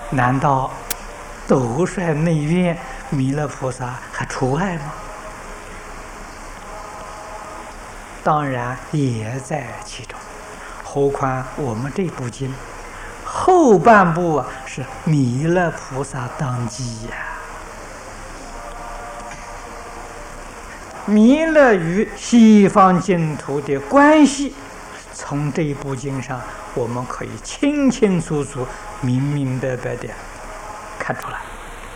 难道斗率内院弥勒菩萨还除外吗？当然也在其中。何况我们这部经后半部是弥勒菩萨当机呀。弥勒与西方净土的关系，从这一部经上我们可以清清楚楚、明明白白的看出来。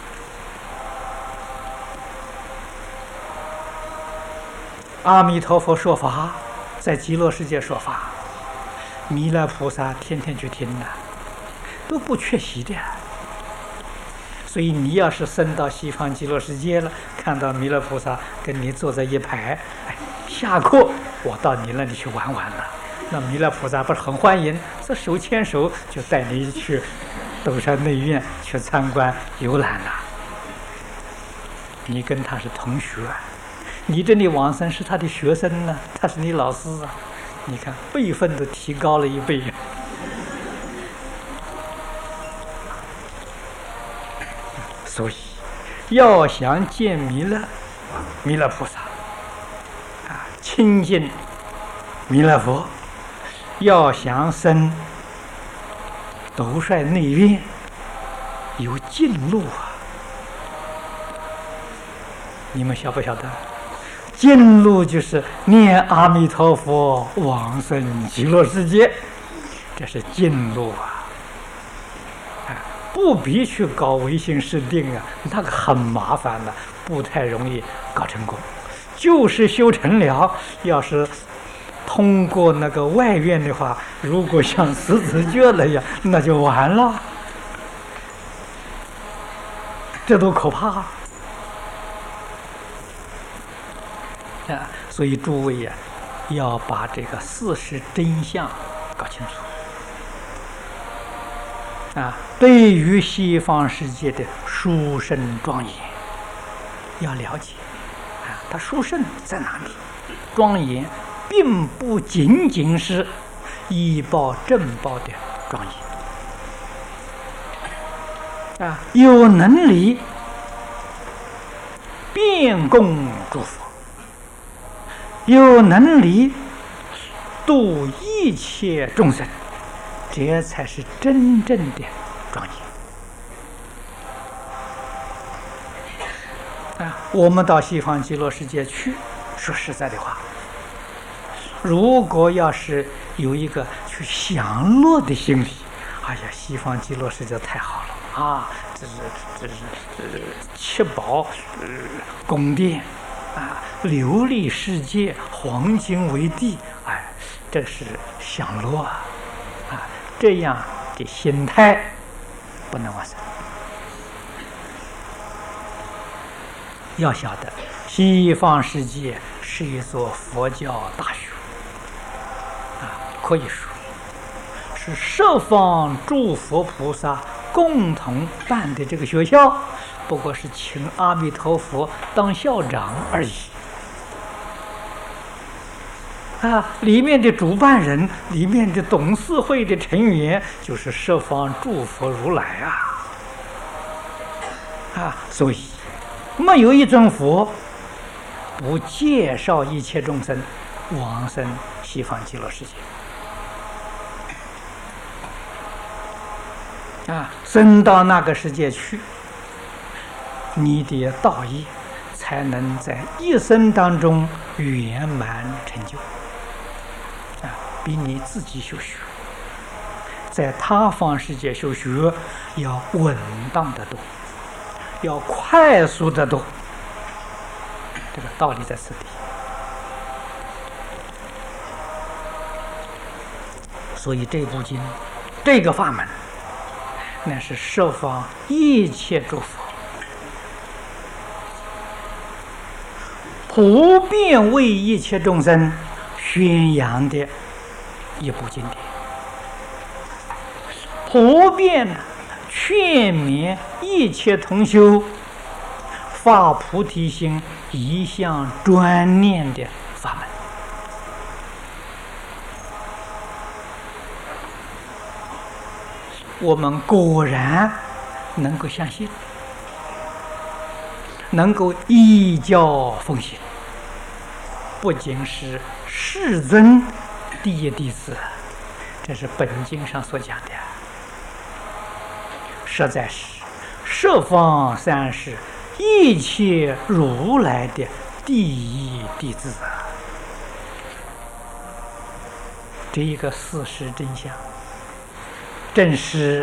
阿弥陀佛说法，在极乐世界说法，弥勒菩萨天天去听的，都不缺席的。所以你要是升到西方极乐世界了，看到弥勒菩萨跟你坐在一排，下课我到你那里去玩玩了，那弥勒菩萨不是很欢迎，这手牵手就带你去斗山内院去参观游览了。你跟他是同学，你这里往生是他的学生呢，他是你老师啊，你看辈分都提高了一倍。所以要想见弥勒菩萨亲近弥勒佛，要想生斗率内院，有近路啊。你们晓不晓得？近路就是念阿弥陀佛往生极乐世界，这是近路啊。不必去搞唯心是定啊，那个很麻烦的，不太容易搞成功。就是修成了，要是通过那个外院的话，如果像十字诀那样，那就完了。这多可怕啊！所以诸位呀，要把这个事实真相搞清楚。对于西方世界的殊胜庄严要了解它殊胜在哪里？庄严并不仅仅是依报正报的庄严有能力遍供诸佛，有能力度一切众生，这才是真正的庄严我们到西方极乐世界去，说实在的话，如果要是有一个去享乐的心理，哎呀，西方极乐世界太好了啊！这是七宝宫殿琉璃世界，黄金为地，这是享乐这样的心态不能往生。要晓得，西方世界是一所佛教大学可以说是十方诸佛菩萨共同办的这个学校，不过是请阿弥陀佛当校长而已里面的主办人，里面的董事会的成员就是十方诸佛如来所以没有一尊佛不介绍一切众生往生西方极乐世界升到那个世界去，你的道业才能在一生当中圆满成就比你自己修学在他方世界修学要稳当得多，要快速得多。这个道理在此地。所以这部经，这个法门，那是十方一切诸佛普遍为一切众生宣扬的一部经典，普遍劝勉一切同修发菩提心，一向专念的法门。我们果然能够相信，能够依教奉行，不仅是世尊第一弟子，这是本经上所讲的，实在是十方三世一切如来的第一弟子啊！这一个事实真相，正是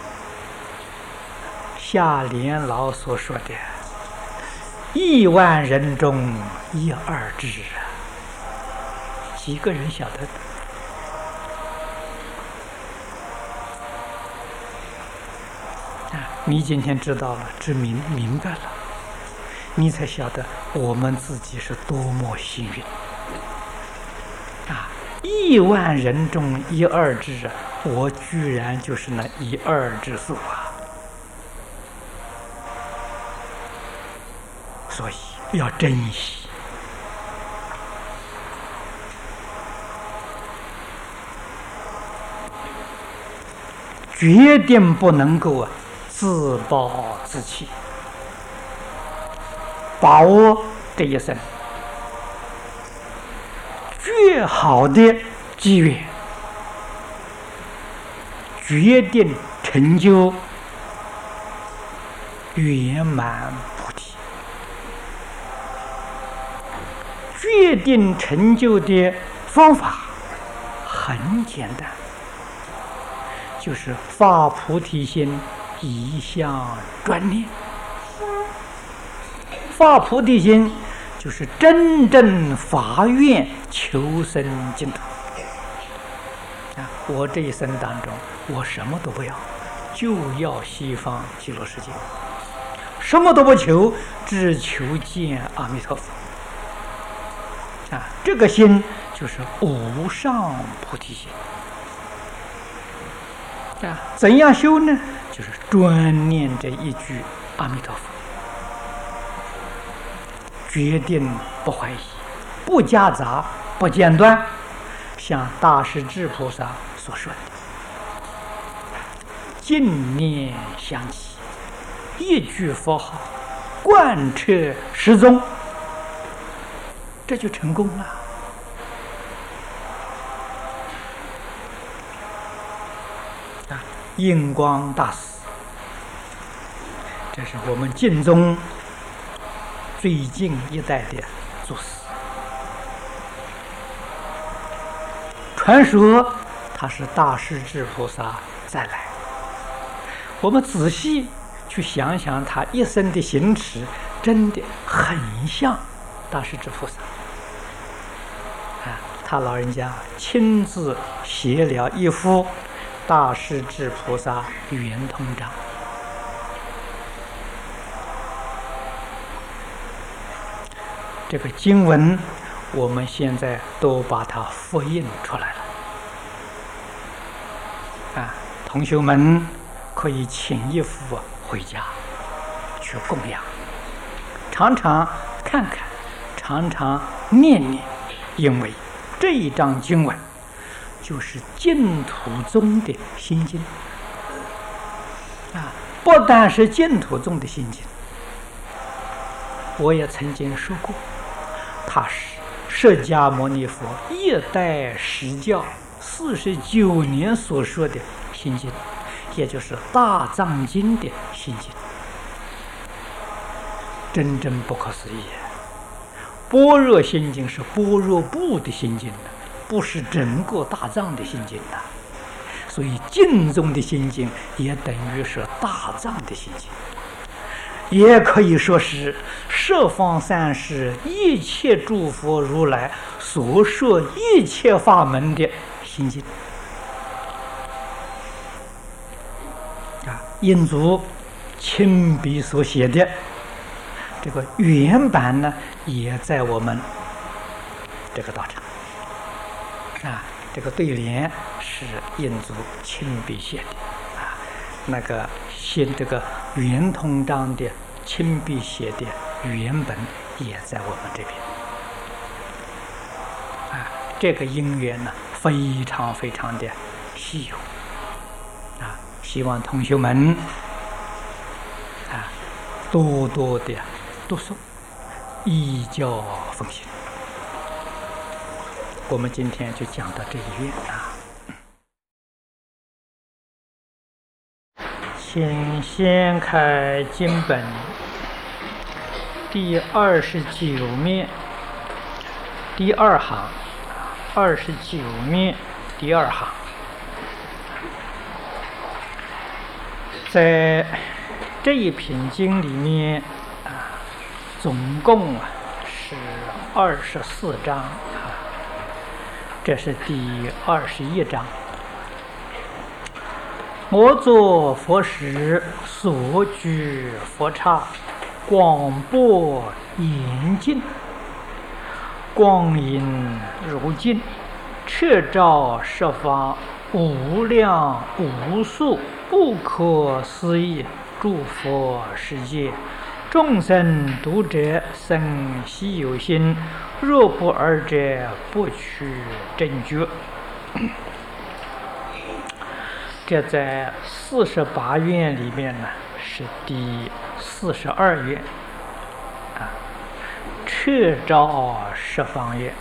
夏莲老所说的亿万人中一二之啊！几个人晓得的？你今天知道了，明白了，你才晓得我们自己是多么幸运啊！亿万人中一二之啊，我居然就是那一二之数啊！所以要珍惜。决定不能够自暴自弃，把握这一生最好的机缘，决定成就圆满菩提。决定成就的方法很简单，就是发菩提心，一向专念。发菩提心就是真正发愿求生净土啊！我这一生当中，我什么都不要，就要西方极乐世界，什么都不求，只求见阿弥陀佛啊！这个心就是无上菩提心啊！怎样修呢？就是专念这一句阿弥陀佛，决定不怀疑，不夹杂，不间断，像大势至菩萨所说的，净念相继，一句佛号贯彻始终，这就成功了。印光大师，这是我们净宗最近一代的祖师。传说他是大势至菩萨再来。我们仔细去想想，他一生的行持，真的很像大势至菩萨。他老人家亲自写了一幅大势至菩萨圆通章，这个经文我们现在都把它复印出来了同学们可以请一幅回家去供养，常常看看，常常念念，因为这一章经文就是净土宗的心经不但是净土宗的心经，我也曾经说过，它是释迦牟尼佛一代实教49年所说的心经，也就是大藏经的心经，真正不可思议。般若心经是般若部的心经，不是整个大藏的心经的，所以净宗的心经也等于是大藏的心经，也可以说是十方三世一切诸佛如来所说一切法门的心经印祖亲笔所写的这个原版呢，也在我们这个道场这个对联是印祖亲笔写的那个写这个圆通章的亲笔写的原本也在我们这边这个因缘呢非常非常的稀有希望同学们多多的读诵，依教奉行。我们今天就讲到这一愿啊。请先开经本第29面第二行，29面第二行，在这一品经里面总共是24章这是第21章。我作佛时，所居佛刹，广博严净，光阴如镜，彻照十方无量无数不可思议诸佛世界，众生读者生希有心，若不尔者，不取正觉。这在48愿里面呢，是第42愿彻照十方愿。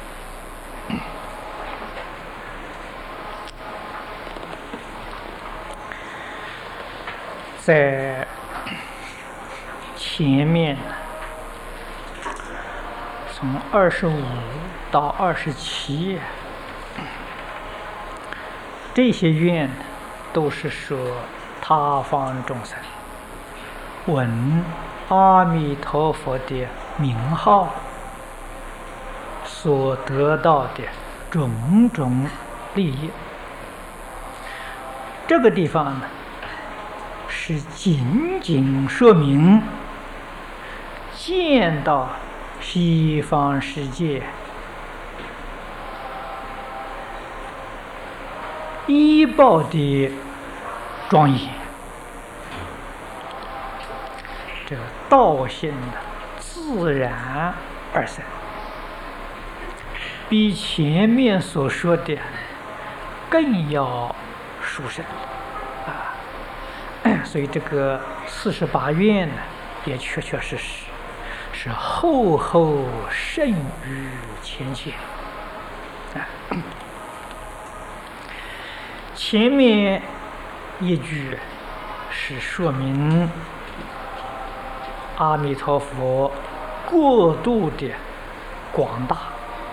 在前面从25到27这些愿都是说他方众生闻阿弥陀佛的名号所得到的种种利益。这个地方呢，是仅仅说明见到西方世界依报的庄严，这个道性的自然而生，比前面所说的更要殊胜所以这个48愿呢，也确确实实是厚厚胜于前前前面一句是说明阿弥陀佛过度的广大，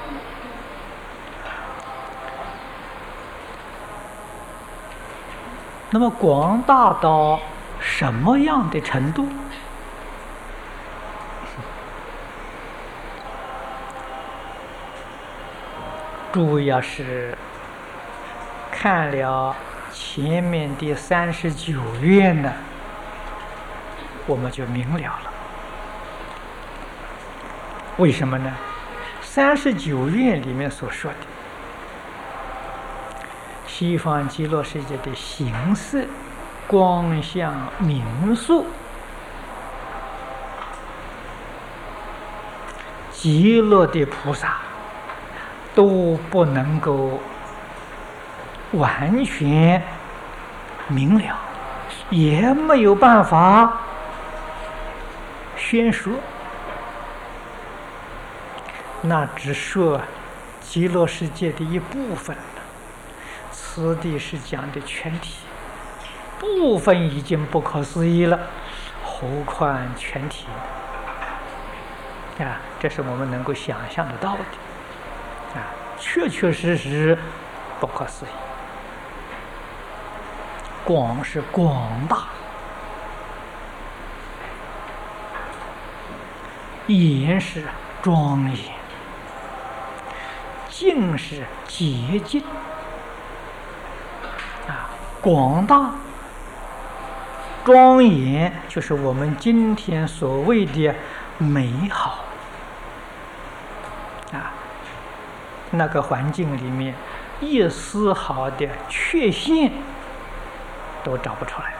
那么广大到什么样的程度？诸位要是看了前面的39愿呢，我们就明了了。为什么呢？39愿里面所说的西方极乐世界的形色、光相、名数，极乐的菩萨都不能够完全明了，也没有办法宣说，那只说极乐世界的一部分了。此地是讲的全体，部分已经不可思议了，何况全体这是我们能够想象得到的确确实实不可思议。广是广大，严是庄严，净是洁净广大庄严就是我们今天所谓的美好那个环境里面一丝毫的缺陷都找不出来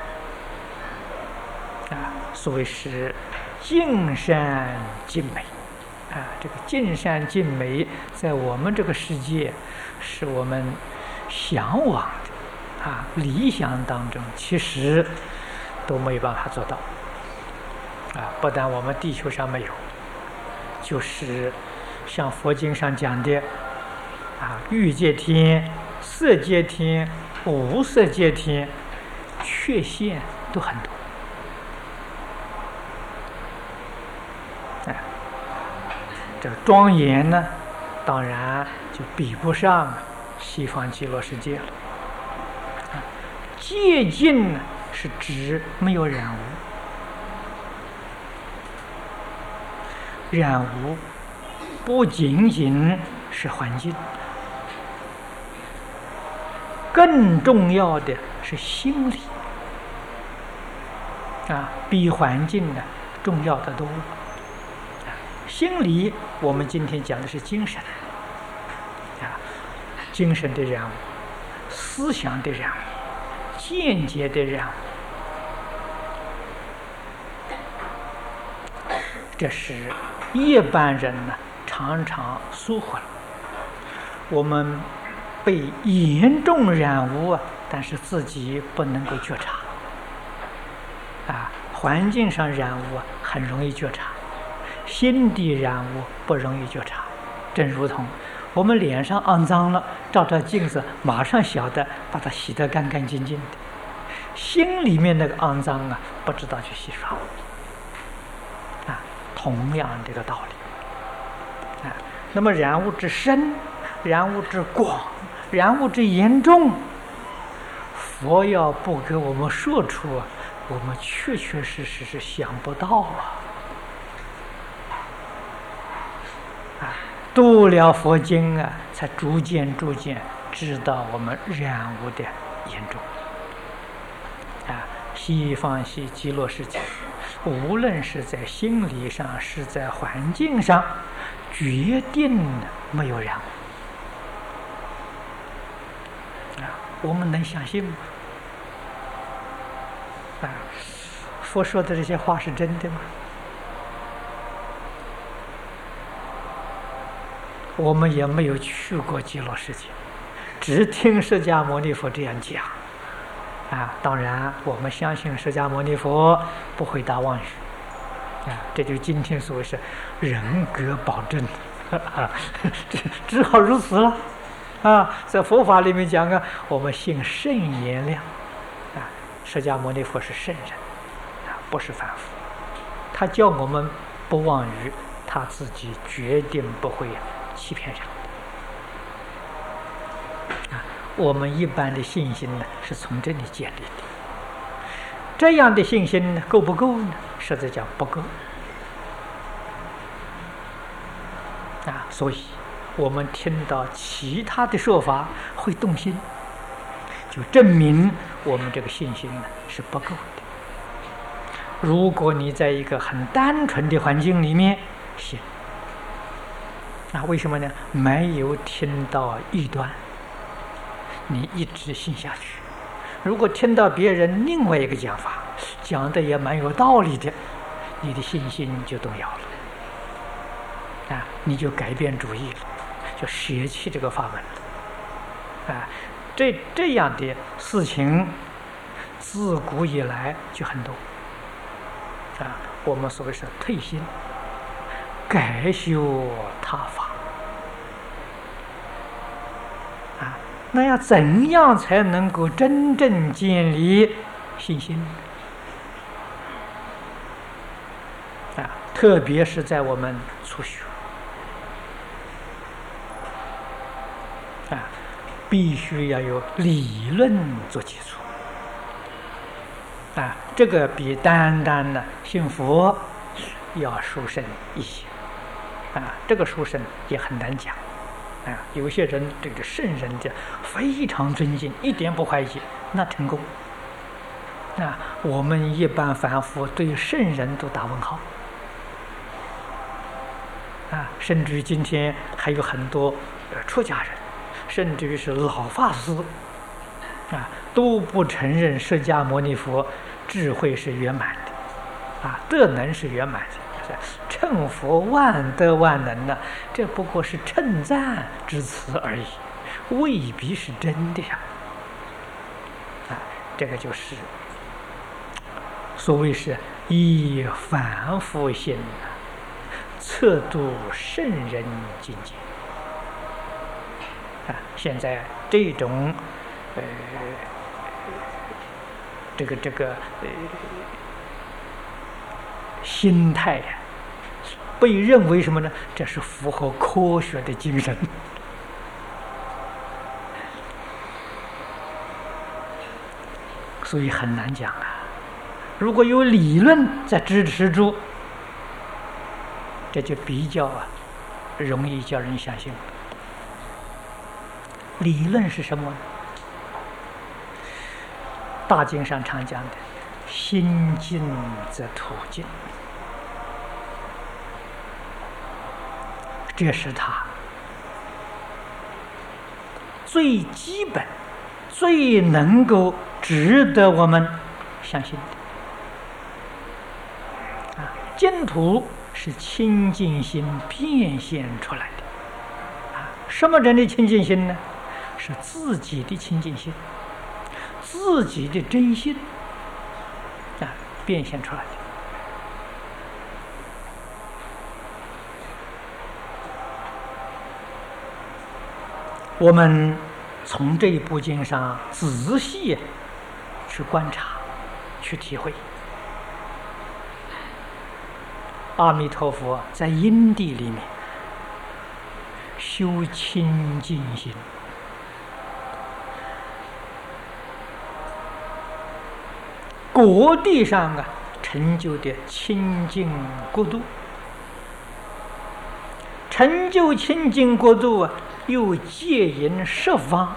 所谓是尽善尽美这个尽善尽美在我们这个世界是我们向往的理想当中其实都没有办法做到不但我们地球上没有，就是像佛经上讲的欲界天、色界天、无色界天，缺陷都很多。这个庄严呢，当然就比不上西方极乐世界了。界尽呢，是指没有染污。染污不仅仅是环境，更重要的是心理比环境呢重要的多。心理我们今天讲的是精神精神的染污、思想的染污、见解的染污，这是一般人呢常常疏忽了。我们被严重染污但是自己不能够觉察环境上染污很容易觉察，心地染污不容易觉察。正如同我们脸上肮脏了，照照镜子马上晓得把它洗得干干净净的，心里面那个肮脏不知道去洗刷同样这个道理那么染污之深、染污之广、染污之严重，佛要不给我们说出我们确确实实是想不到读了佛经才逐渐知道我们染污的严重西方极乐世界，无论是在心理上，是在环境上，决定没有染污我们能相信吗？佛说的这些话是真的吗？我们也没有去过极乐世界，只听释迦牟尼佛这样讲当然我们相信释迦牟尼佛不会答妄语这就今天所谓是人格保证只好如此了在佛法里面讲我们信圣言量释迦牟尼佛是圣人不是凡夫，他教我们不妄语，他自己决定不会欺骗人我们一般的信心呢是从这里建立的，这样的信心呢够不够呢？实在讲不够所以我们听到其他的说法会动心，就证明我们这个信心呢是不够的。如果你在一个很单纯的环境里面信为什么呢？没有听到异端，你一直信下去。如果听到别人另外一个讲法，讲的也蛮有道理的，你的信心就动摇了你就改变主意了，就舍弃这个法门了这样的事情自古以来就很多我们所谓是退心改修他法那要怎样才能够真正建立信心特别是在我们初学必须要有理论做基础这个比单单的信佛要殊胜一些这个殊胜也很难讲有些人对这圣人的非常尊敬，一点不怀疑，那成功我们一般凡夫对圣人都打问号甚至于今天还有很多出家人，甚至于是老法师都不承认释迦牟尼佛智慧是圆满的德能是圆满的，称佛万德万能这不过是称赞之词而已，未必是真的这个就是所谓是以凡夫心测度圣人境界。现在这种心态呀，被认为什么呢？这是符合科学的精神。所以很难讲啊。如果有理论在支持住，这就比较容易叫人相信。理论是什么呢？大经上常讲的“心静则土静”，这是它最基本、最能够值得我们相信的。净土是清净心变现出来的。什么人的清净心呢？是自己的清净心，自己的真心变现出来的。我们从这一部经上仔细去观察、去体会。阿弥陀佛在因地里面修清净心，果地上成就的清净国度，成就清净国度又戒引十方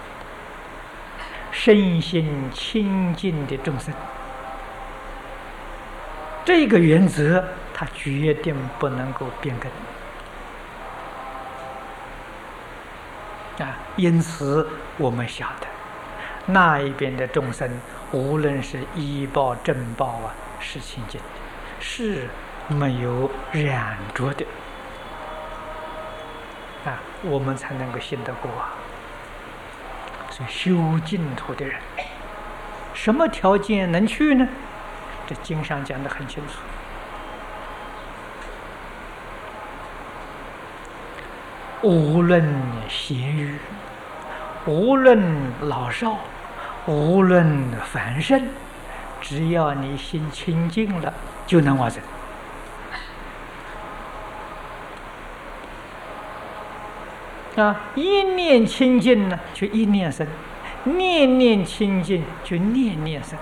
身心清净的众生。这个原则它决定不能够变更因此我们晓得那一边的众生，无论是依报正报是清净的，是没有染着的我们才能够信得过所以修净土的人，什么条件能去呢？这经上讲得很清楚。无论贤愚，无论老少，无论凡圣，只要你心清净了，就能往生。一念清净呢，就一念生；念念清净，就念念生。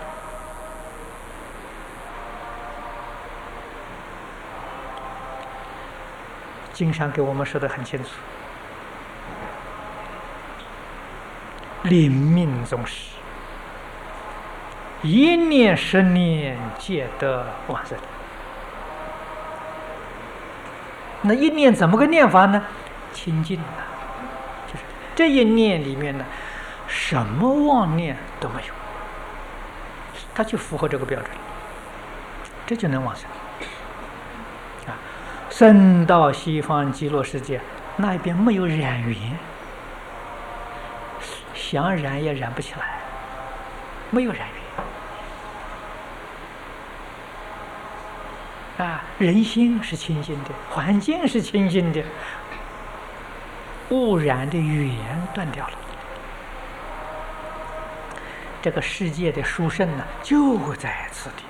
经上给我们说得很清楚，临命终时，一念十念皆得往生。那一念怎么个念法呢？清净就是这一念里面呢，什么妄念都没有，它就符合这个标准，这就能往生。升到西方极乐世界，那一边没有染缘，想染也染不起来，没有染缘人心是清净的，环境是清净的，污染的缘断掉了，这个世界的殊胜呢，就在此地。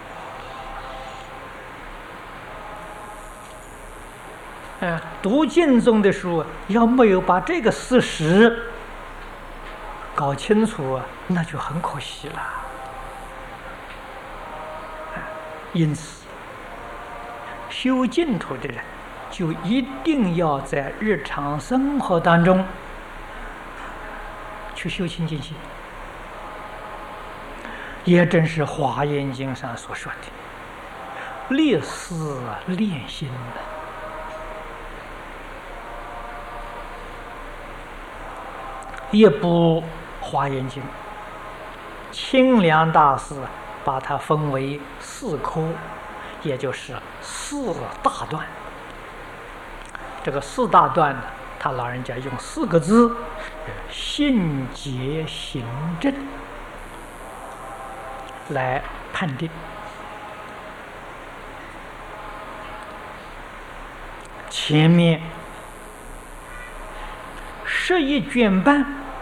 读经中的书要没有把这个事实搞清楚那就很可惜了。因此修净土的人就一定要在日常生活当中去修清净心，也正是《华严经》上所说的立思练心一部《华严经》，清凉大师把它分为4科，也就是4大段。这个4大段呢，他老人家用4个字：信解行证来判定。 前面11卷半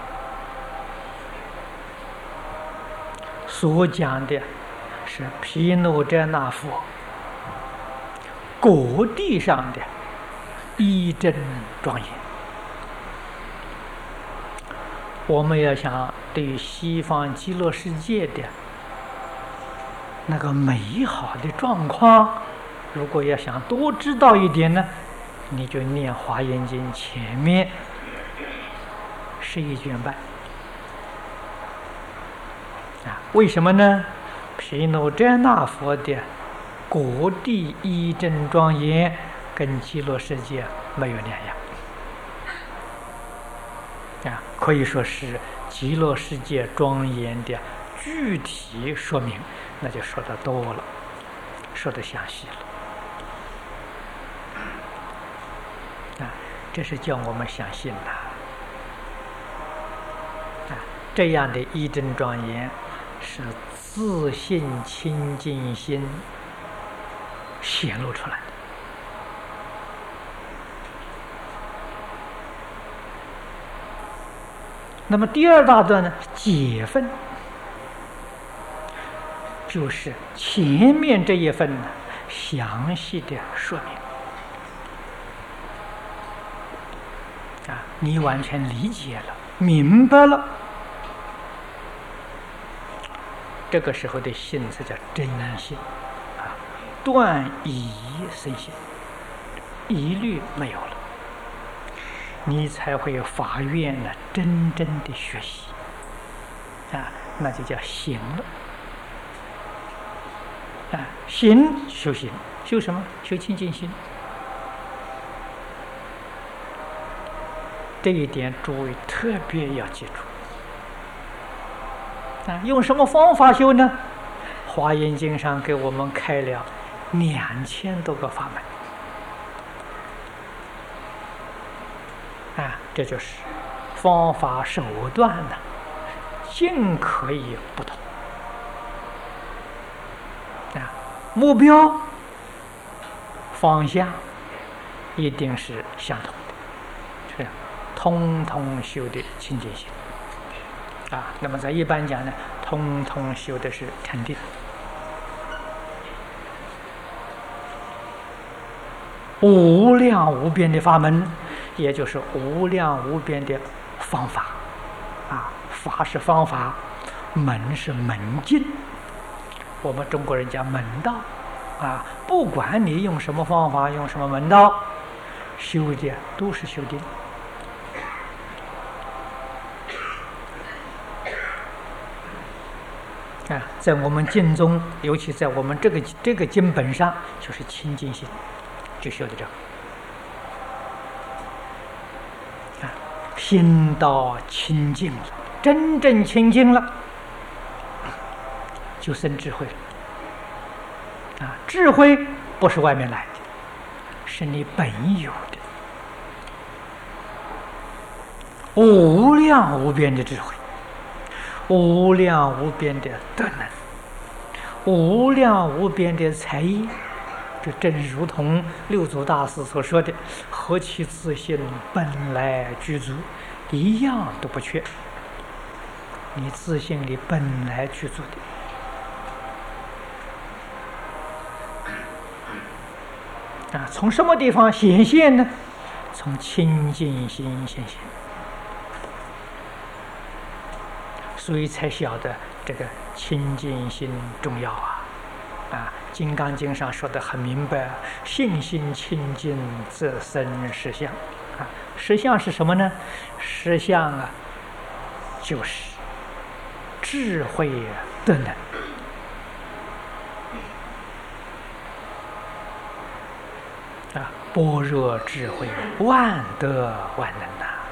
所讲的是毗卢遮那佛果地上的一真庄严。我们要想对西方极乐世界的那个美好的状况，如果要想多知道一点呢，你就念《华严经》前面11卷半为什么呢？毗卢遮那佛的果地一真庄严跟极乐世界没有两样可以说是极乐世界庄严的具体说明，那就说得多了，说得详细了这是叫我们相信这样的一真庄严是自信清净心显露出来的。那么第二大段呢，解分，就是前面这一份呢详细的说明你完全理解了，明白了，这个时候的心才叫真心断疑生信，疑虑没有了，你才会发愿呢真正的学习那就叫行了行修行，修什么？修清净心。这一点诸位特别要记住用什么方法修呢？华严经上给我们开了2000多个法门这就是方法手段呢尽可以不同目标方向一定是相同的，是通通修的清净心那么在一般讲呢，通通修的是禅定。无量无边的法门，也就是无量无边的方法法是方法，门是门径。我们中国人讲门道不管你用什么方法，用什么门道，修的都是修定在我们经中，尤其在我们这个经本上，就是清净心，就修的这个心到清净了，真正清净了，就生智慧了智慧不是外面来的，是你本有的无量无边的智慧，无量无边的德能，无量无边的才艺，这正如同六祖大师所说的何其自信本来具足，一样都不缺，你自信里本来具足的从什么地方显现呢？从清净心显现，所以才晓得这个清净心重要金刚经上说的很明白，信心清净则生实相实相是什么呢？实相就是智慧德能般若智慧万德万能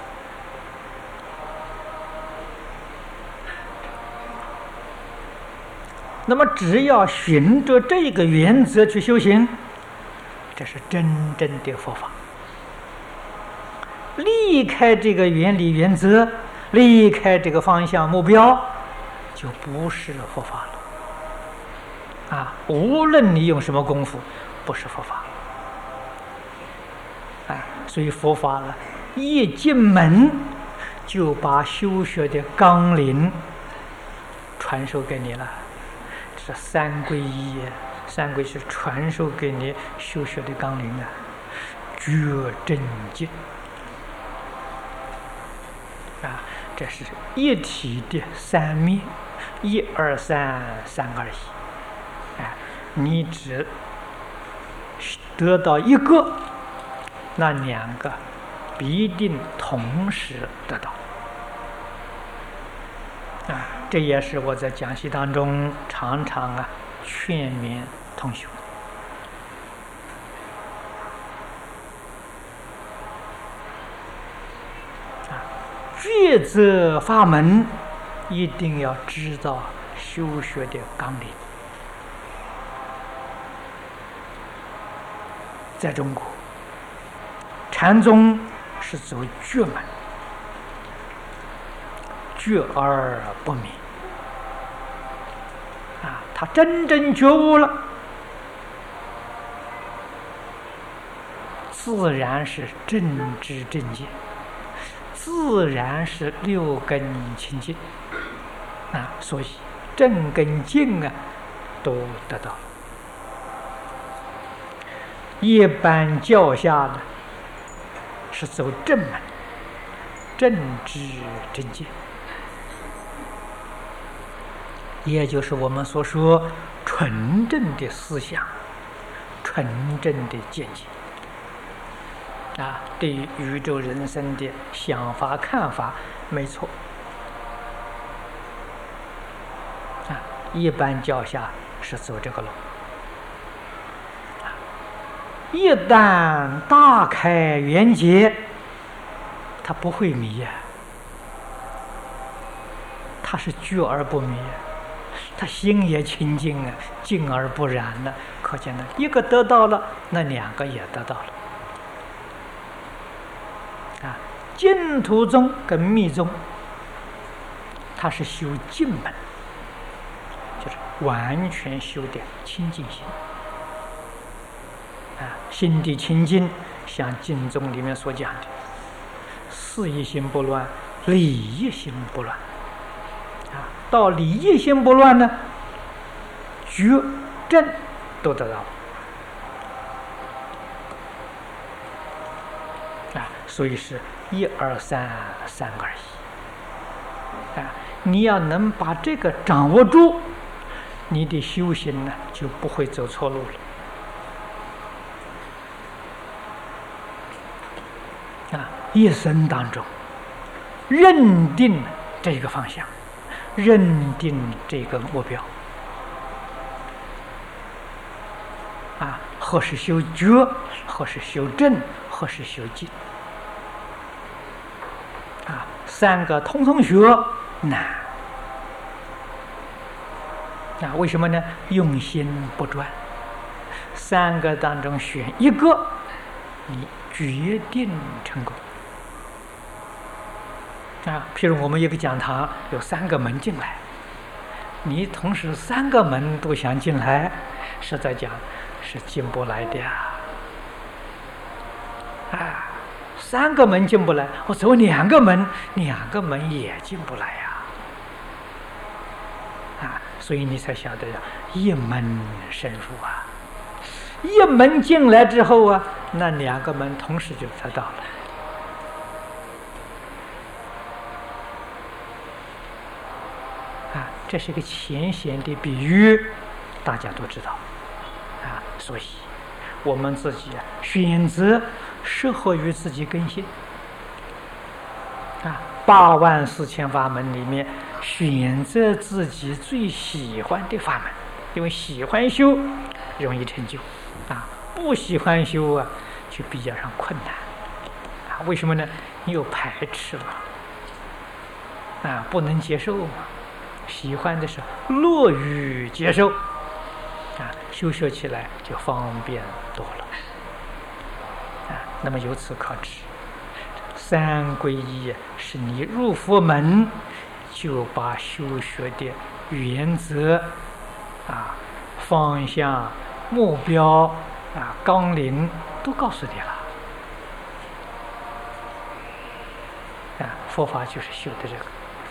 那么只要循着这个原则去修行，这是真正的佛法。离开这个原理原则，离开这个方向目标，就不是佛法了无论你用什么功夫，不是佛法所以佛法呢，一进门就把修学的纲领传授给你了。这三皈依，三皈是传授给你修学的纲领啊，觉正见啊，这是一体的三面，一二三，三二一。哎，你只得到一个，那两个必定同时得到。啊，这也是我在讲习当中常常劝勉同学。抉择法门，一定要知道修学的纲领。在中国，禅宗是走觉门，觉而不迷。他真正觉悟了，自然是正知正见，自然是六根清净所以正跟净都得到了。一般教下呢是走正门，正知正见，也就是我们所说纯正的思想，纯正的见解对于宇宙人生的想法看法没错一般教下是走这个路。一旦大开圆结，他不会迷他是觉而不迷他心也清净净而不染了。可见呢，一个得到了，那两个也得到了净土宗跟密宗，它是修净门，就是完全修的清净心心地清净，像净宗里面所讲的，事业心不乱，理业心不乱到理业心不乱呢，觉正都得到所以是一二三，三二一你要能把这个掌握住，你的修行呢就不会走错路了一生当中认定这个方向，认定这个目标何时修觉，何时修正，何时修净三个通通学难为什么呢？用心不专，三个当中选一个，你决定成功譬如我们一个讲堂有三个门进来，你同时三个门都想进来，实在讲是进不来的三个门进不来，我走两个门，两个门也进不来所以你才晓得一门深入一门进来之后那两个门同时就得到了这是一个浅显的比喻，大家都知道所以我们自己选择适合于自己根性84000法门里面选择自己最喜欢的法门，因为喜欢修容易成就不喜欢修就比较上困难为什么呢？你有排斥了不能接受嘛，喜欢的是乐于接受修学起来就方便多了那么由此可知，三皈依是你入佛门就把修学的原则方向、目标纲领都告诉你了佛法就是修的这个。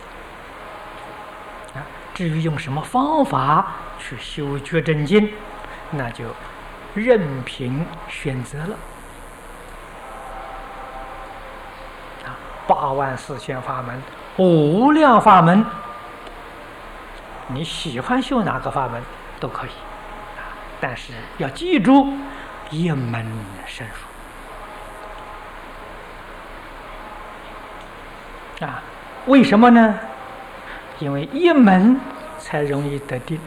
至于用什么方法去修觉真经，那就任凭选择了。84000法门，无量法门，你喜欢修哪个法门都可以，但是要记住一门深入。为什么呢？因为一门才容易得定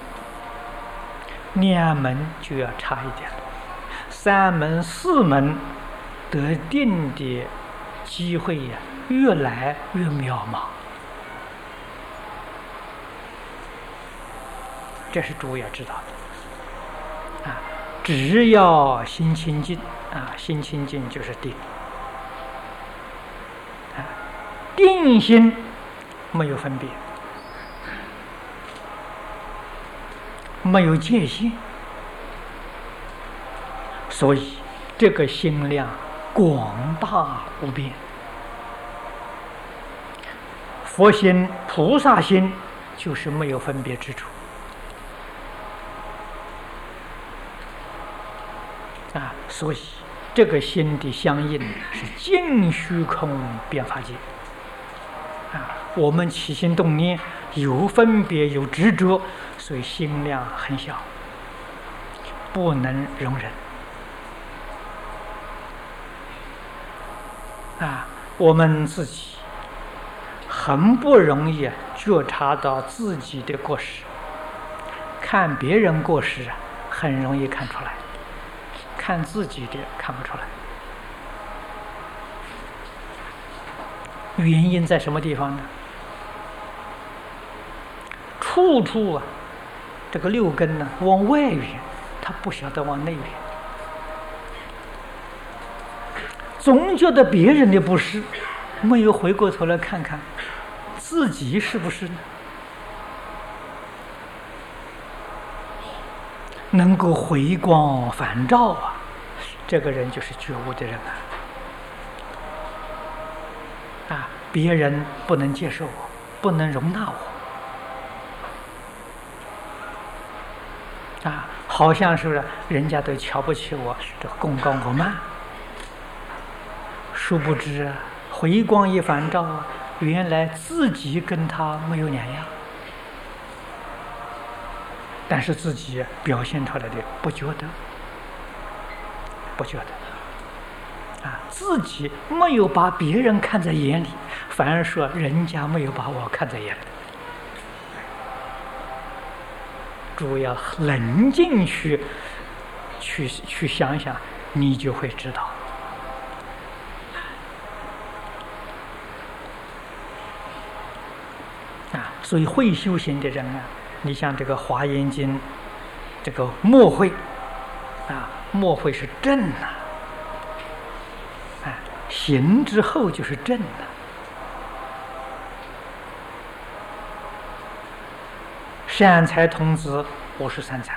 ，2门就要差一点了，3门、4门得定的机会呀，越来越渺茫。这是诸位要知道的。只要心清净心清净就是定。定心没有分别，没有界限，所以这个心量广大无边。佛心、菩萨心就是没有分别之处。所以这个心的相应是尽虚空遍法界。我们起心动念有分别有执着，所以心量很小，不能容忍。我们自己很不容易觉察到自己的过失，看别人过失很容易看出来，看自己的看不出来。原因在什么地方呢？处处这个6根往外缘，他不晓得往内缘，总觉得别人的不是，没有回过头来看看自己是不是呢？能够回光返照这个人就是觉悟的人别人不能接受我，不能容纳我好像是人家都瞧不起我，这功高我慢。殊不知回光一返照原来自己跟他没有两样，但是自己表现出来的不觉得，自己没有把别人看在眼里，反而说人家没有把我看在眼里。主要冷静去想想，你就会知道。所以会修行的人你像这个《华严经》，这个默会默会是正行之后就是正善财童子53禅，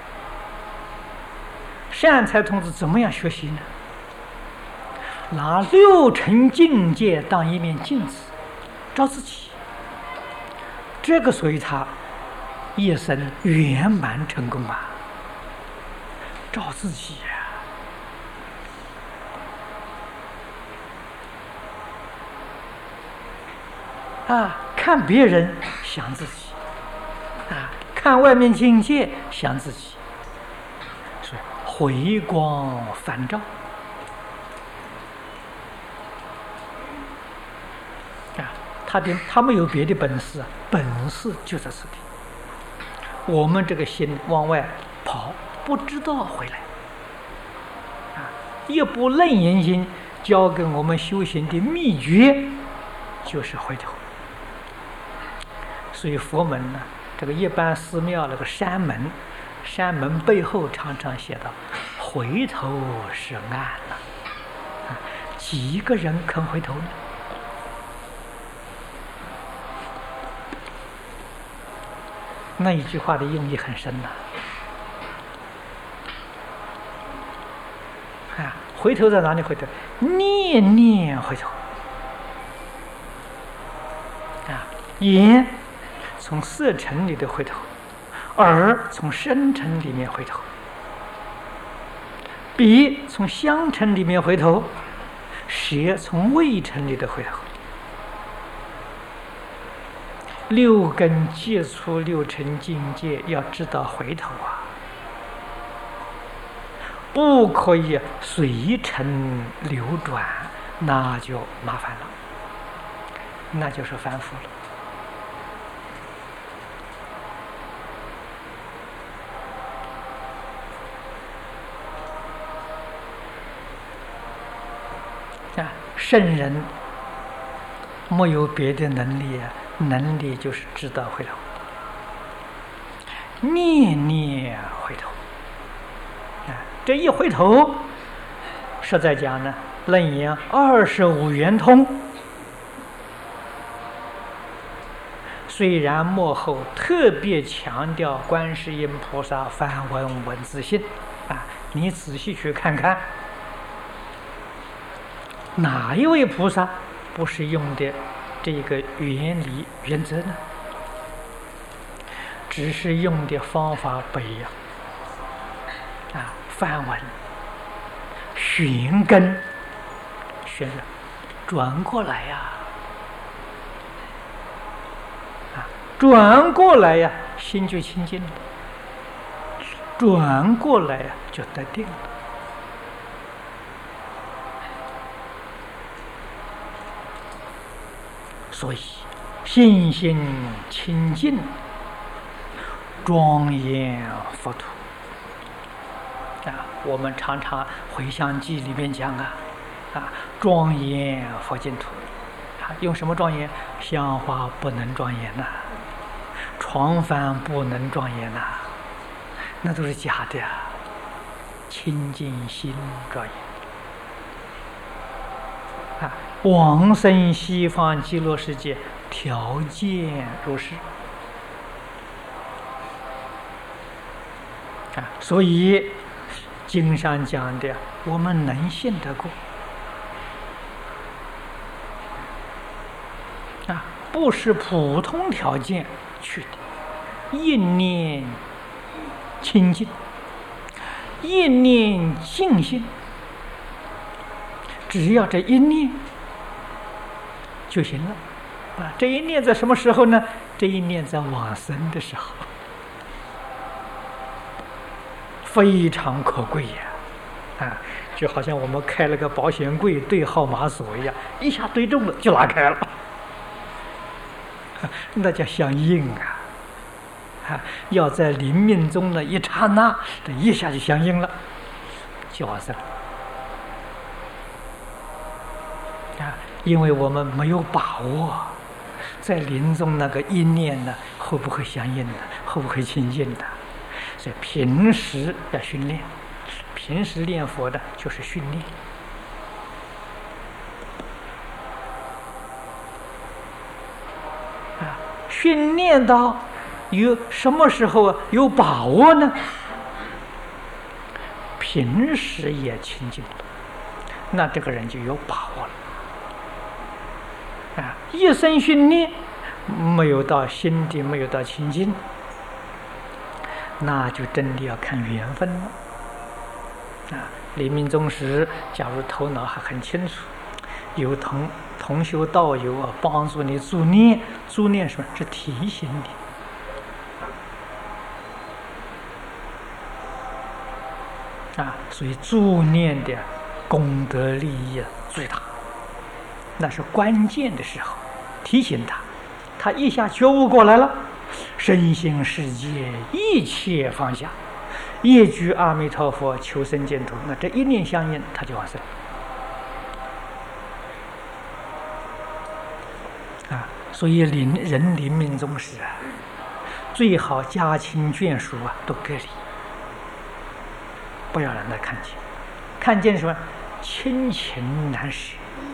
善财童子怎么样学习呢？拿6尘境界当一面镜子，照自己。这个所以他一生圆满成功照自己看别人想自己看外面境界想自己，所以回光返照他没有别的本事本事就在此地。我们这个心往外跑，不知道回来一部楞严经教给我们修行的秘诀就是回头。所以佛门这个一般寺庙那个山门背后常常写道：回头是岸几个人肯回头呢？那一句话的用意很深回头在哪里回头？念念回头眼从色尘里的回头，耳从声尘里面回头，鼻从香尘里面回头，舌从味尘里的回头。六根接触六尘境界，要知道回头啊，不可以随尘流转，那就麻烦了，那就是凡夫了。圣人没有别的能力啊，能力就是知道回头，念念回头。这一回头，实在讲呢，楞严25圆通，虽然幕后特别强调观世音菩萨梵文文字性啊，你仔细去看看。哪一位菩萨不是用的这个原理原则呢？只是用的方法不一样啊！梵文寻根，旋了转过来呀，转过来呀，心就清净了；转过来呀，就得定了。所以，信心清净，庄严佛土啊！我们常常回向记里面讲庄严佛净土啊，用什么庄严？香花不能庄严呐，床幡不能庄严呐，那都是假的啊！清净心庄严。往生西方极乐世界条件如是所以经上讲的，我们能信得过不是普通条件去的，一念清净，一念净心，只要这一念就行了这一念在什么时候呢？这一念在往生的时候，非常可贵呀就好像我们开了个保险柜对号码锁一样，一下对中了就拉开了那叫相应要在临命中的一刹那，这一下就相应了，就往生了因为我们没有把握在临终那个一念呢会不会相应的，会不会清净的，所以平时要训练，平时念佛的就是训练训练到有什么时候有把握呢？平时也清净了，那这个人就有把握了一生训练没有到心地，没有到清净，那就真的要看缘分了临命终时，假如头脑还很清楚，有同修道友帮助你助念，助念什么？是提醒你所以助念的功德利益最大，那是关键的时候提醒他一下觉悟过来了，身心世界一切放下，业具阿弥陀佛求生净土，那这一念相应他就往生所以人临命终时最好家亲眷属都隔离，不要让他看见，看见什么？亲情难舍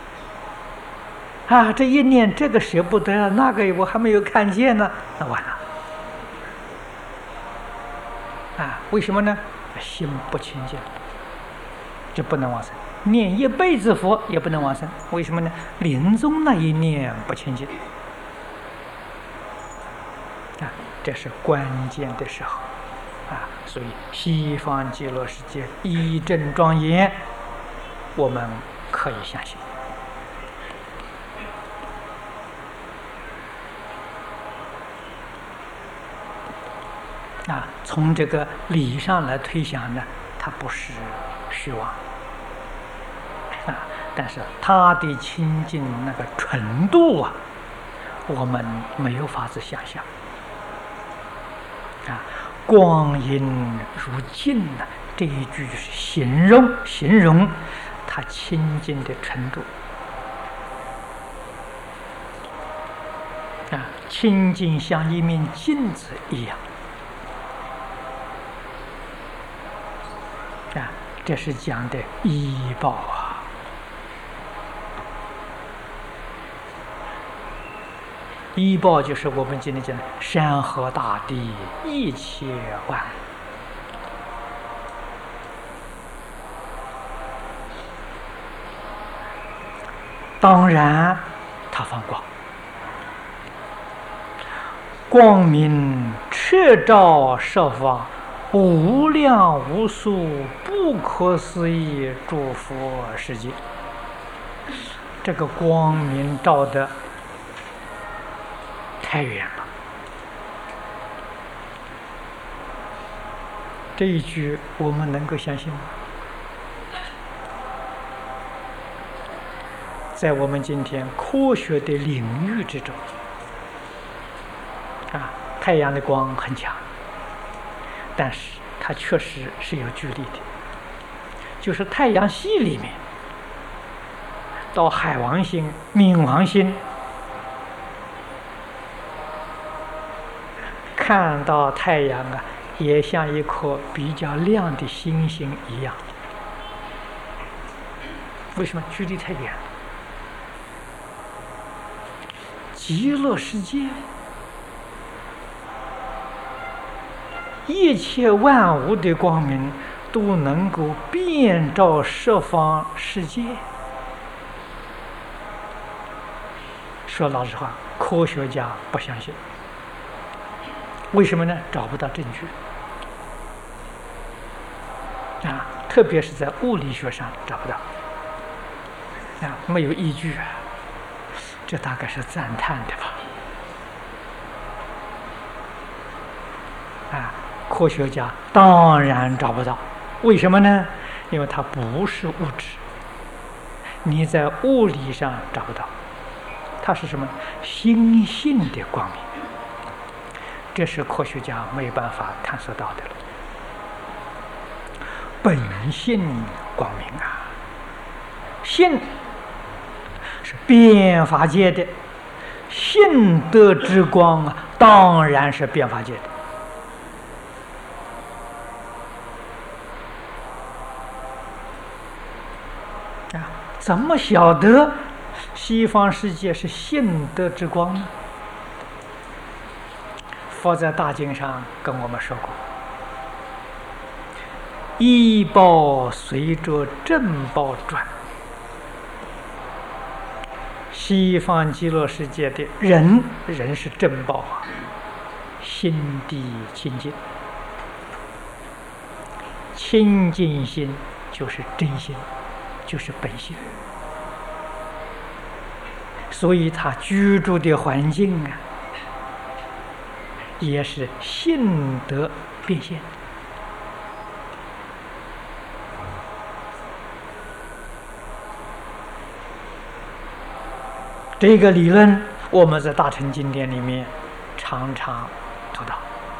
这一念这个舍不得，那个我还没有看见呢，那完了为什么呢？心不清净，就不能往生，念一辈子佛也不能往生。为什么呢？临终那一念不清净这是关键的时候所以西方极乐世界一真庄严，我们可以相信。从这个理上来推想呢，它不是虚妄但是它的清净那个纯度我们没有法子想象光阴如镜这一句就是形容它清净的程度清净像一面镜子一样这是讲的依报依报就是我们今天讲的山河大地一切万物。当然它放光，光明彻照十方，无量无数不可思议诸佛世界。这个光明照得太远了，这一句我们能够相信吗？在我们今天科学的领域之中太阳的光很强，但是它确实是有距离的，就是太阳系里面到海王星、冥王星看到太阳也像一颗比较亮的星星一样。为什么？距离太远。极乐世界一切万物的光明都能够遍照十方世界。说老实话，科学家不相信。为什么呢？找不到证据特别是在物理学上找不到没有依据这大概是赞叹的吧科学家当然找不到。为什么呢？因为它不是物质，你在物理上找不到。它是什么？心性的光明，这是科学家没办法探索到的了。本性光明性是变法界的，性德之光当然是变法界的怎么晓得西方世界是性德之光呢？佛在大经上跟我们说过，依报随着正报转。西方极乐世界的人是正报心地清净，清净心就是真心，就是本性，所以他居住的环境也是性德变现。这个理论我们在大乘经典里面常常读到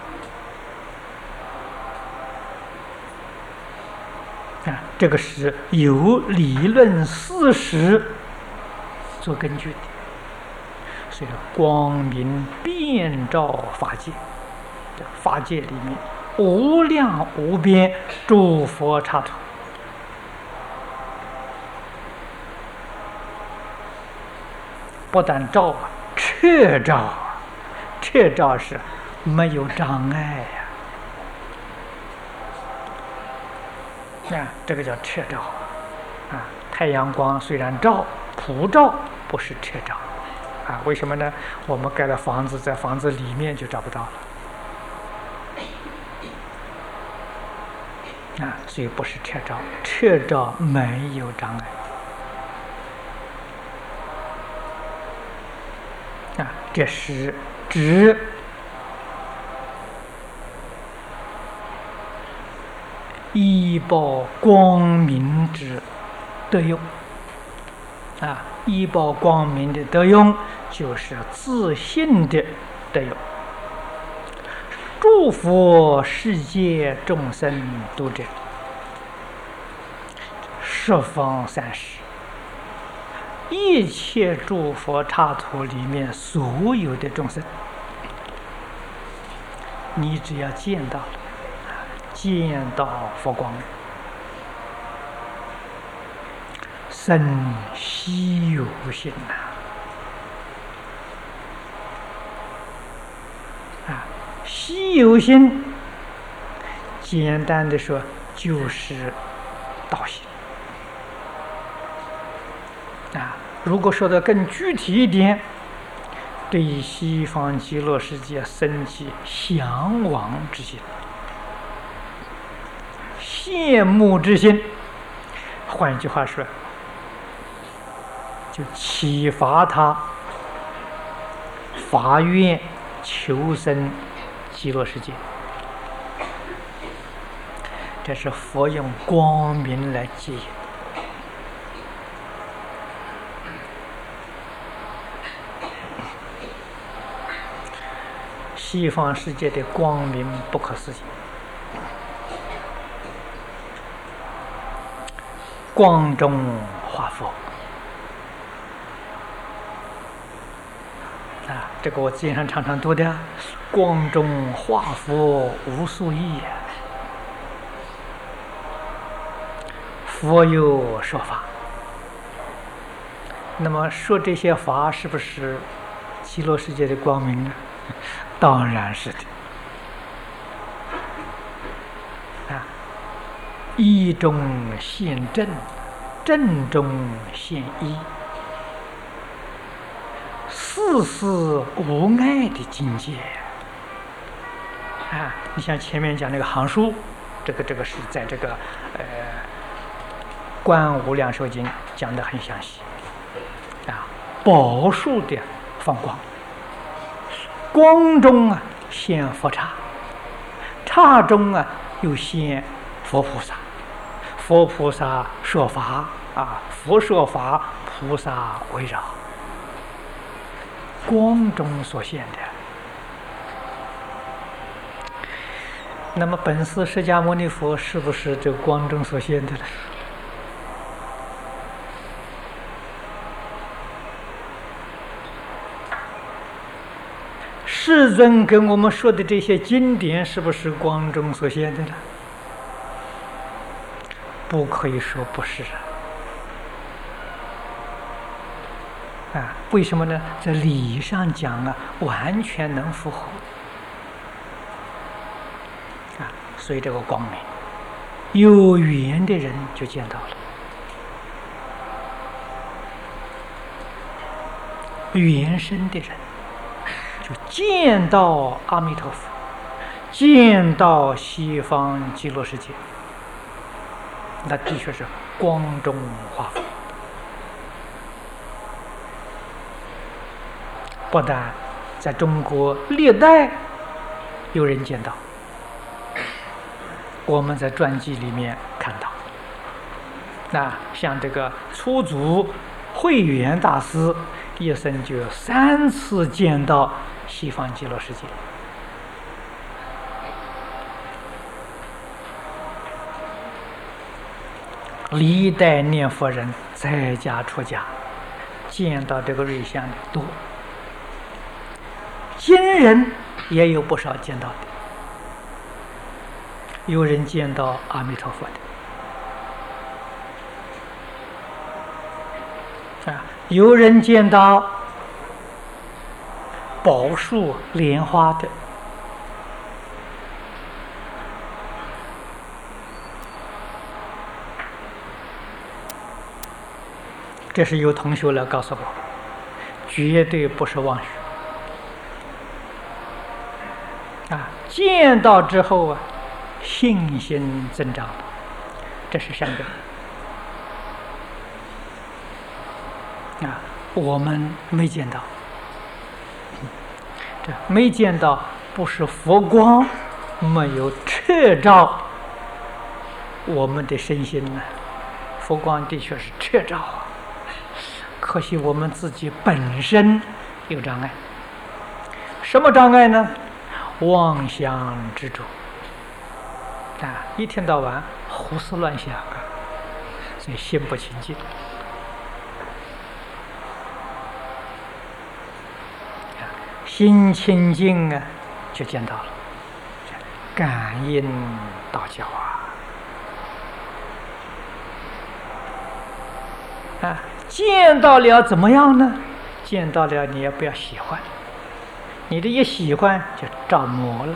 这个是有理论事实做根据的。所以光明遍照法界，法界里面无量无边诸佛刹土，不但照彻照，彻照是没有障碍这个叫彻照太阳光虽然照，普照不是彻照为什么呢？我们盖了房子，在房子里面就找不到了所以不是彻照，彻照没有障碍。这是指依报光明之德用。依报光明的德用，就是自信的德用。诸佛世界众生度者，十方三世，一切诸佛刹土里面所有的众生，你只要见到佛光，生稀有心稀有心，简单的说就是道心。如果说的更具体一点，对西方极乐世界生起向往之心、羡慕之心，换句话说，就启发他发愿求生极乐世界。这是佛用光明来接引。西方世界的光明不可思议，光中化佛这个我经常常读的，光中化佛无数亿，佛有说法。那么说这些法是不是极乐世界的光明呢？当然是的。一中现正，正中现一，事事无碍的境界你像前面讲那个行书，这个是在这个观无量寿经讲得很详细宝树的放光，光中现佛刹，刹中又现佛菩萨，佛菩萨说法佛说法，菩萨围绕，光中所现的。那么本师释迦牟尼佛是不是这光中所现的呢？世尊跟我们说的这些经典是不是光中所现的呢？不可以说不是为什么呢？在理上讲完全能符合所以这个光明，有缘的人就见到了，缘深的人就见到阿弥陀佛，见到西方极乐世界，那的确是光中化佛。不但在中国历代有人见到，我们在传记里面看到，像这个初祖慧远大师一生就有3次见到西方极乐世界。历代念佛人在家出家见到这个瑞相的多，今人也有不少见到的，有人见到阿弥陀佛的有人见到宝树莲花的，这是有同学来告诉我，绝对不是妄语见到之后信心增长了，这是善根啊。我们没见到，这没见到不是佛光没有彻照我们的身心呢，佛光的确是彻照啊，可惜我们自己本身有障碍。什么障碍呢？妄想执着啊，一天到晚胡思乱想啊，所以心不清净。心清净啊，就见到了，感应道交啊，见到了怎么样呢？见到了你也不要喜欢，你的一喜欢就着魔了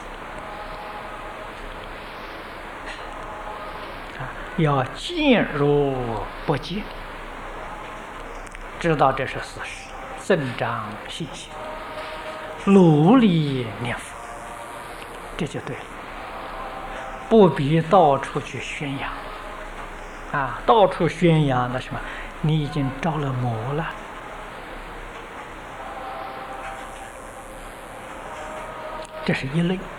啊！要见如不见，知道这是事实，增长信心，努力念佛，这就对了，不必到处去宣扬啊！到处宣扬那什么，你已经着了魔了。这是一类。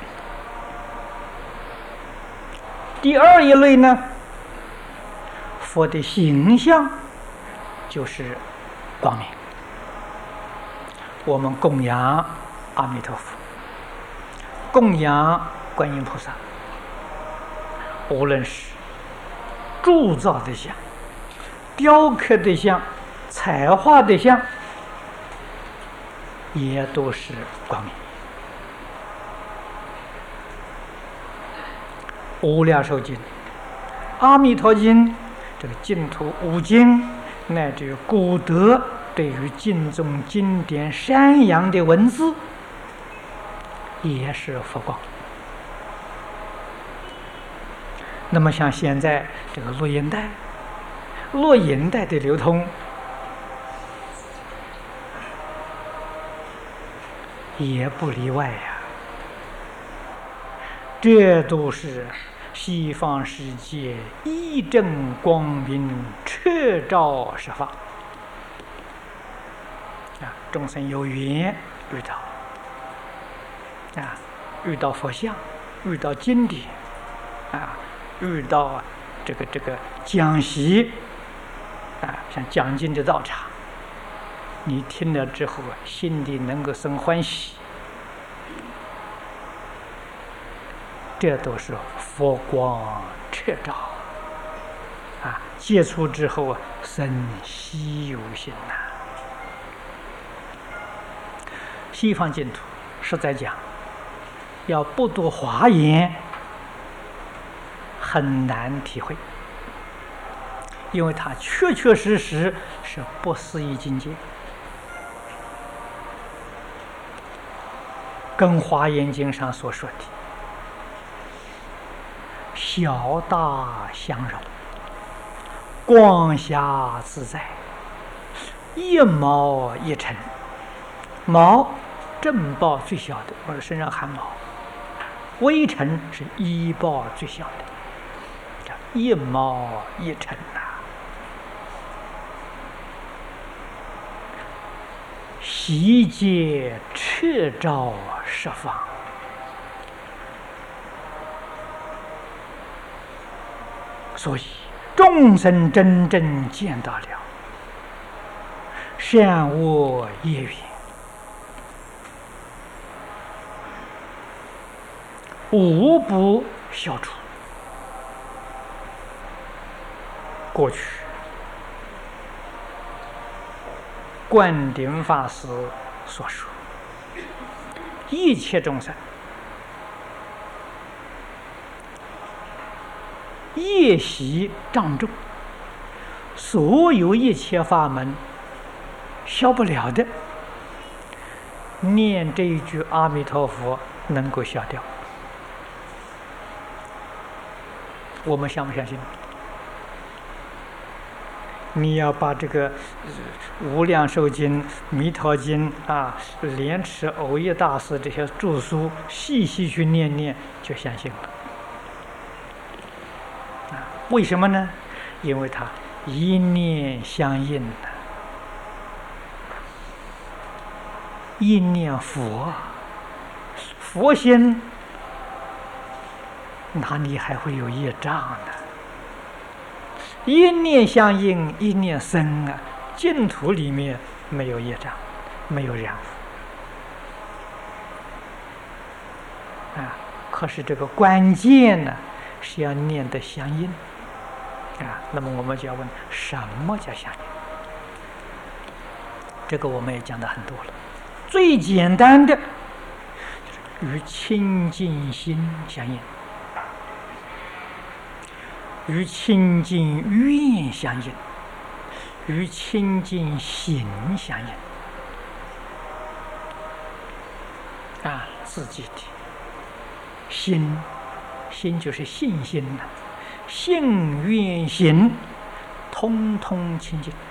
第二一类呢，佛的形象就是光明。我们供养阿弥陀佛，供养观音菩萨，无论是铸造的像、雕刻的像、彩画的像，也都是光明。无量寿经、阿弥陀经、这个净土五经，乃至古德对于经中经典宣扬的文字，也是佛光。那么像现在这个录音带的流通，也不例外呀。这都是西方世界一正光明彻照十方啊！众生有缘遇到佛像，遇到经典啊，遇到这个讲习啊，像讲经的道场，你听了之后心里能够生欢喜。这都是佛光彻照啊！接触之后生稀有心呐。西方净土是在讲，要不读华严，很难体会，因为它确确实实是不思议境界，跟华严经上所说的小大相融，光霞自在，一毛一尘。毛正报最小的，或者身上汗毛；微尘是一报最小的，叫一毛一尘呐。悉皆彻照十方。所以众生真正见到了善恶业缘，无不消除。过去灌顶法师所说，一切众生业习障重，所有一切法门消不了的，念这一句阿弥陀佛能够消掉。我们相不相信？你要把这个无量寿经、弥陀经啊、莲池藕益大师这些著书细细去念，就相信了。 为什么呢？因为它一念相应的，一念佛，佛心哪里还会有业障呢？一念相应，一念生啊，净土里面没有业障，没有染污啊。可是这个关键呢，是要念得相应啊。那么我们就要问，什么叫相应？这个我们也讲得很多了。最简单的，就是与清净心相应，与清净愿相应，与清净行相应啊。自己的心，心就是信心呐，信愿行通通清净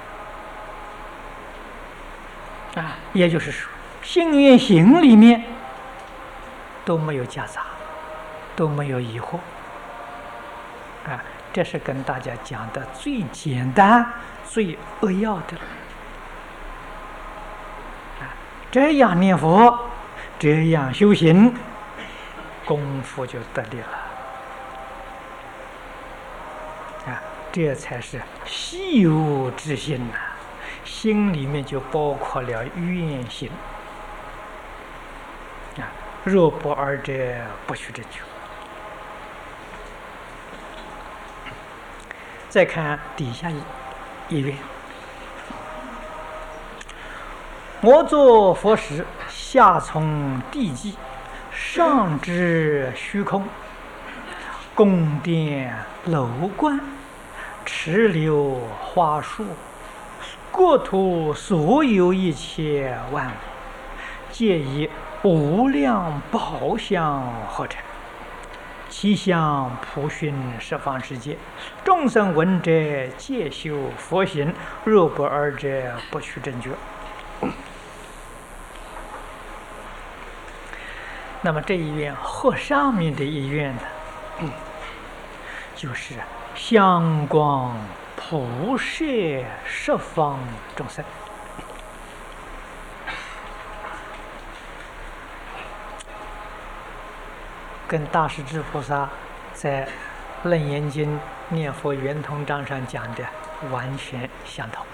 啊。也就是说，信愿行里面都没有夹杂，都没有疑惑啊。这是跟大家讲的最简单、最扼要的啊。这样念佛，这样修行，功夫就得力了啊！这才是细无之心呐，心里面就包括了愿行啊。若不二者，不取正觉。再看底下一愿：我作佛时，下从地际，上至虚空，宫殿楼观，池流花树，国土所有一切万物，皆以无量宝相合成，其相普熏十方世界，众生闻者皆修佛行，若不二者，不取正觉。那么这一愿和上面的一愿呢，就是香光普摄十方众生。跟大势至菩萨在《楞严经》念佛圆通章上讲的完全相同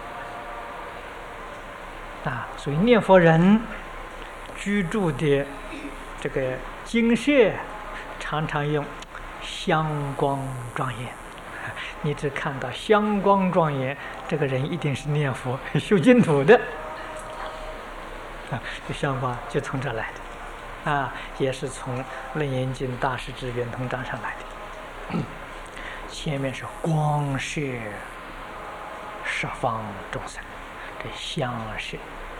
啊。所以念佛人居住的这个精舍常常用香光庄严，你只看到香光庄严，这个人一定是念佛修净土的啊。这香光就从这来的啊，也是从《楞严经》大势至圆通章上来的。前面是光摄十方众生，这香摄。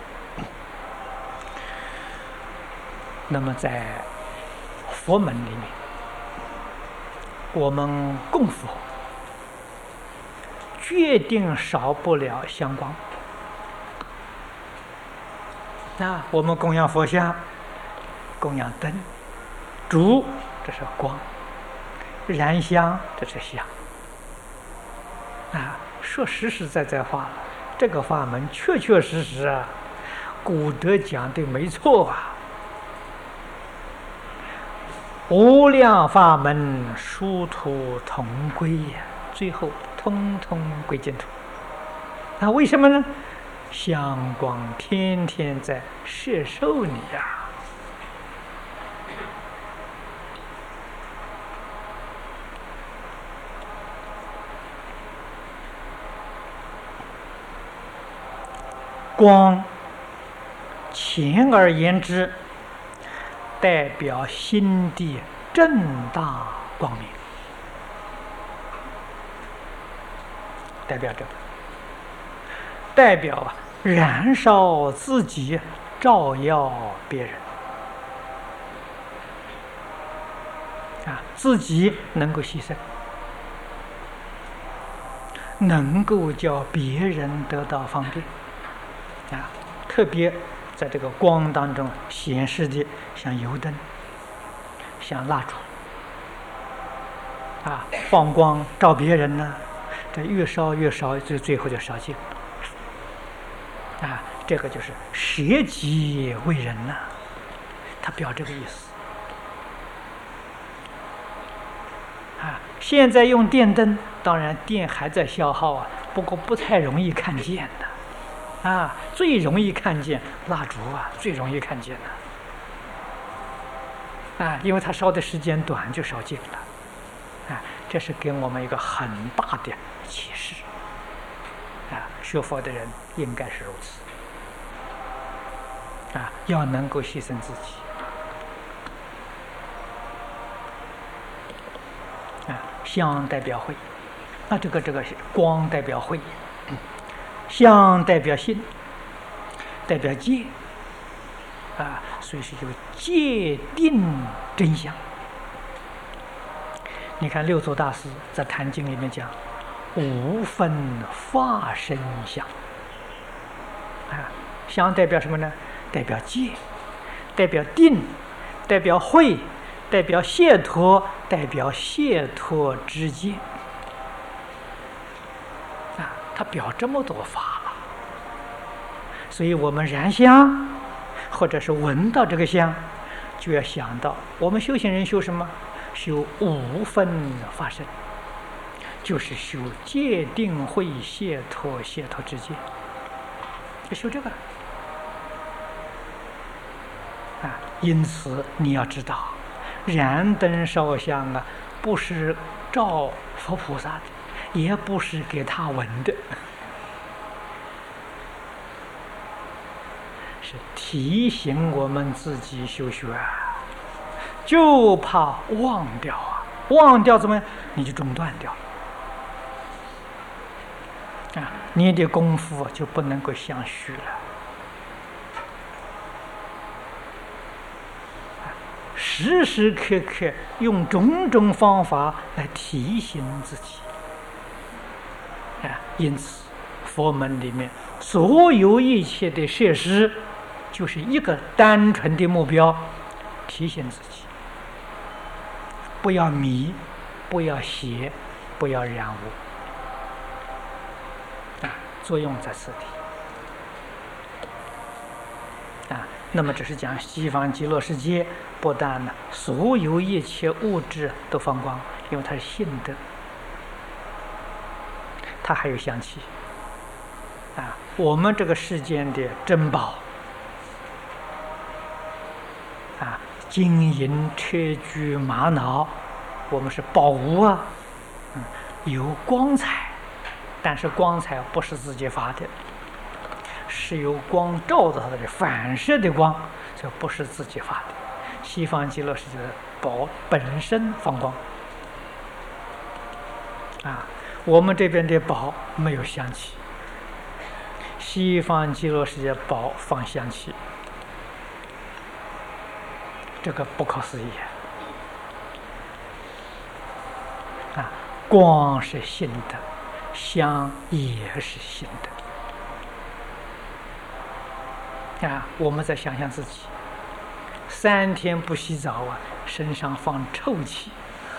那么在佛门里面，我们供佛决定少不了香光。那我们供养佛像，供养灯、烛，这是光；燃香，这是香。啊，说实实在在话，这个法门确确实实啊，古德讲的没错啊。无量法门，殊途同归呀，最后通通归净土。那为什么呢？香光天天在摄受你呀。光，简而言之，代表心地正大光明，代表这个，代表燃烧自己，照耀别人啊，自己能够牺牲，能够叫别人得到方便啊，特别在这个光当中显示的，像油灯，像蜡烛放光照别人呢，这越烧越烧，最后就烧尽了。这个就是舍己为人呐，他表这个意思。现在用电灯，当然电还在消耗不过不太容易看见的。最容易看见蜡烛最容易看见的。因为它烧的时间短，就烧尽了。这是给我们一个很大的启示。学佛的人应该是如此。要能够牺牲自己。香代表慧，这个光代表慧，香代表心，代表戒，所以是有戒定真相。你看六祖大师在《坛经》里面讲，无分法身相。香代表什么呢？代表戒，代表定，代表慧，代表解脱，代表解脱之见。它表这么多法了，所以我们燃香，或者是闻到这个香，就要想到我们修行人修什么？修无分法身，就是修戒定慧解脱之见，就修这个。因此你要知道，燃灯烧香不是照佛菩萨的，也不是给他闻的，是提醒我们自己修学就怕忘掉忘掉怎么样？你就中断掉了你的功夫就不能够相续了。时时刻刻用种种方法来提醒自己因此佛门里面所有一切的设施，就是一个单纯的目标，提醒自己不要迷，不要邪，不要染污作用在此地那么只是讲西方极乐世界，不但所有一切物质都放光，因为它是性德，它还有香气我们这个世间的珍宝金银砗磲玛瑙，我们是宝物有光彩，但是光彩不是自己发的，是由光照到它的反射的光，这不是自己发的。西方极乐世界的宝本身放光我们这边的宝没有香气，西方极乐世界宝放香气，这个不可思议光是性的，香也是性的我们再想想自己3天不洗澡身上放臭气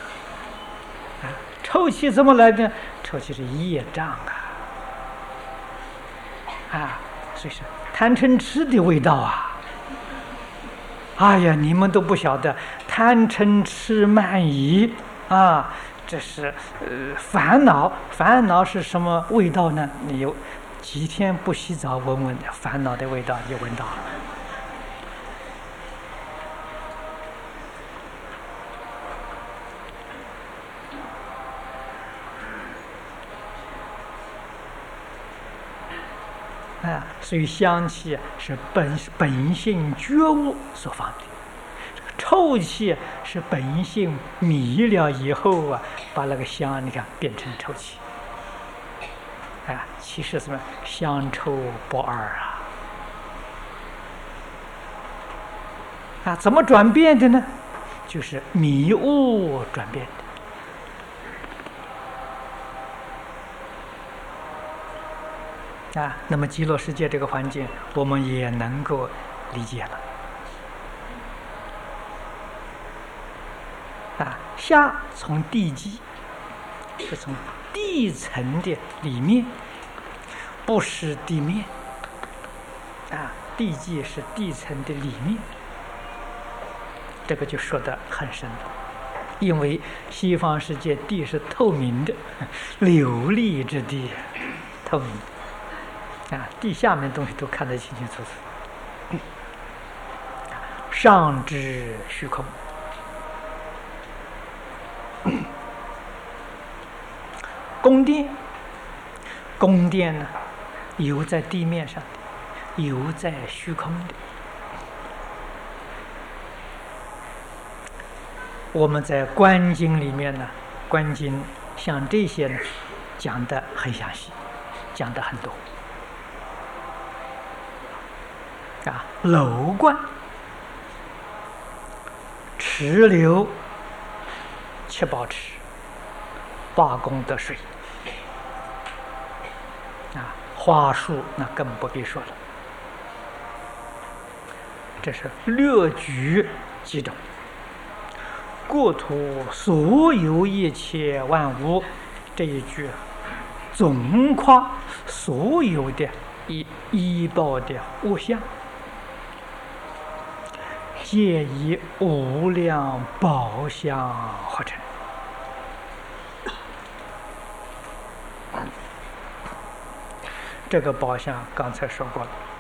臭气怎么来的？臭气是业障所以是贪嗔痴的味道哎呀，你们都不晓得，贪嗔痴慢疑这是烦恼。烦恼是什么味道呢？你有几天不洗澡，闻闻烦恼的味道，就闻到了。所以香气是本性觉悟所放的，这个臭气是本性迷了以后把那个香你看变成臭气其实什么香臭不二怎么转变的呢？就是迷悟转变的。那么极乐世界这个环境，我们也能够理解了。下从地基是从地层的里面，不是地面啊。地基是地层的里面，这个就说得很深了。因为西方世界地是透明的，琉璃之地，透明啊，地下面东西都看得清清楚楚。上知虚空，宫殿呢，有在地面上的，有在虚空的。我们在《观经》里面呢，《观经》像这些呢，讲得很详细，讲得很多。楼观、池流、七宝池、八功德水，花树那更不必说了。这是略举几种。故土所有一切万物，这一句总夸所有的依报的物象，皆以无量宝相合成。这个宝相刚才说过了。